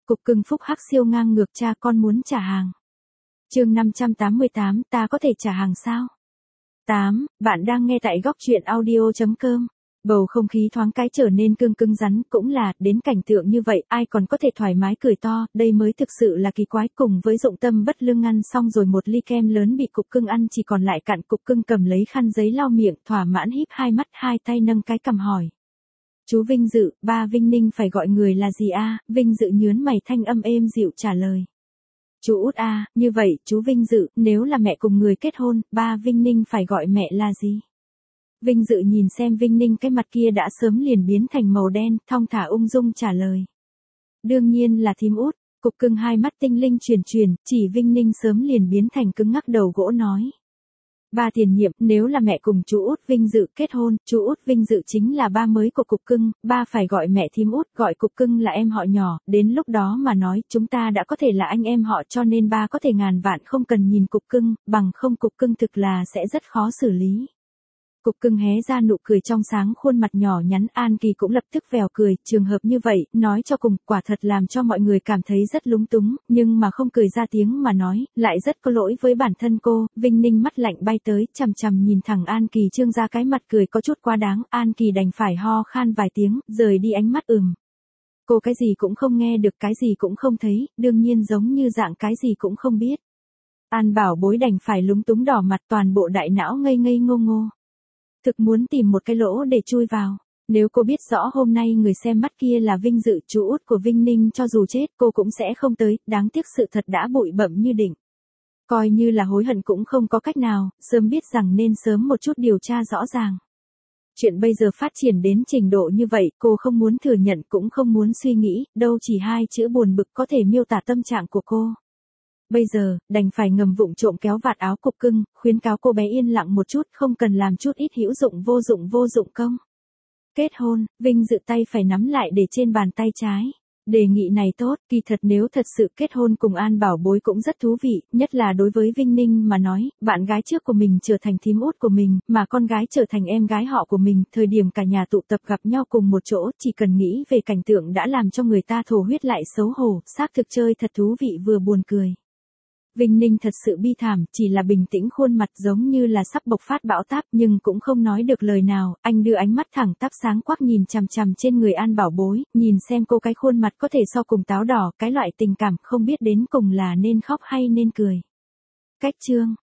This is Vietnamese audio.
Cục cưng phúc hắc siêu ngang ngược cha con muốn trả hàng. Chương 588, ta có thể trả hàng sao? 8. Bạn đang nghe tại góc truyện audio.com. Bầu không khí thoáng cái trở nên cứng cứng rắn, cũng là, đến cảnh tượng như vậy, ai còn có thể thoải mái cười to, đây mới thực sự là kỳ quái. Cùng với Dụng Tâm bất lương ăn xong rồi một ly kem lớn bị cục cưng ăn chỉ còn lại cạn. Cục cưng cầm lấy khăn giấy lau miệng, thỏa mãn híp hai mắt, hai tay nâng cái cằm hỏi. Chú Vinh Dự, ba Vinh Ninh phải gọi người là gì a? Vinh Dự nhớn mày, thanh âm êm dịu trả lời. Chú út a, như vậy, chú Vinh Dự, nếu là mẹ cùng người kết hôn, ba Vinh Ninh phải gọi mẹ là gì? Vinh Dự nhìn xem Vinh Ninh, cái mặt kia đã sớm liền biến thành màu đen, thong thả ung dung trả lời. Đương nhiên là thím út. Cục cưng hai mắt tinh linh chuyển, chỉ Vinh Ninh sớm liền biến thành cứng ngắc đầu gỗ nói. Ba tiền nhiệm, nếu là mẹ cùng chú út Vinh Dự kết hôn, chú út Vinh Dự chính là ba mới của cục cưng, ba phải gọi mẹ thím út, gọi cục cưng là em họ nhỏ, đến lúc đó mà nói, chúng ta đã có thể là anh em họ, cho nên ba có thể ngàn vạn không cần nhìn cục cưng, bằng không cục cưng thực là sẽ rất khó xử lý. Cục cưng hé ra nụ cười trong sáng, khuôn mặt nhỏ nhắn. An Kỳ cũng lập tức vèo cười, trường hợp như vậy, nói cho cùng, quả thật làm cho mọi người cảm thấy rất lúng túng, nhưng mà không cười ra tiếng mà nói, lại rất có lỗi với bản thân cô. Vinh Ninh mắt lạnh bay tới, chằm chằm nhìn thẳng An Kỳ, trương ra cái mặt cười có chút quá đáng. An Kỳ đành phải ho khan vài tiếng, rời đi ánh mắt Cô cái gì cũng không nghe được, cái gì cũng không thấy, đương nhiên giống như dạng cái gì cũng không biết. An Bảo Bối đành phải lúng túng đỏ mặt, toàn bộ đại não ngây ngây ngô ngô. Thực muốn tìm một cái lỗ để chui vào. Nếu cô biết rõ hôm nay người xem mắt kia là Vinh Dự, chú út của Vinh Ninh, cho dù chết cô cũng sẽ không tới, đáng tiếc sự thật đã bụi bặm như đỉnh. Coi như là hối hận cũng không có cách nào, sớm biết rằng nên sớm một chút điều tra rõ ràng. Chuyện bây giờ phát triển đến trình độ như vậy, cô không muốn thừa nhận cũng không muốn suy nghĩ, đâu chỉ hai chữ buồn bực có thể miêu tả tâm trạng của cô. Bây giờ, đành phải ngầm vụng trộm kéo vạt áo cục cưng, khuyến cáo cô bé yên lặng một chút, không cần làm chút ít hữu dụng vô dụng công. Kết hôn, Vinh Dự tay phải nắm lại để trên bàn tay trái. Đề nghị này tốt, kỳ thật nếu thật sự kết hôn cùng An Bảo Bối cũng rất thú vị, nhất là đối với Vinh Ninh mà nói, bạn gái trước của mình trở thành thím út của mình, mà con gái trở thành em gái họ của mình, thời điểm cả nhà tụ tập gặp nhau cùng một chỗ, chỉ cần nghĩ về cảnh tượng đã làm cho người ta thổ huyết lại xấu hổ, xác thực chơi thật thú vị vừa buồn cười. Vinh Ninh thật sự bi thảm, chỉ là bình tĩnh, khuôn mặt giống như là sắp bộc phát bão táp, nhưng cũng không nói được lời nào. Anh đưa ánh mắt thẳng tắp sáng quắc nhìn chằm chằm trên người An Bảo Bối, nhìn xem cô cái khuôn mặt có thể so cùng táo đỏ, cái loại tình cảm không biết đến cùng là nên khóc hay nên cười. Cách chương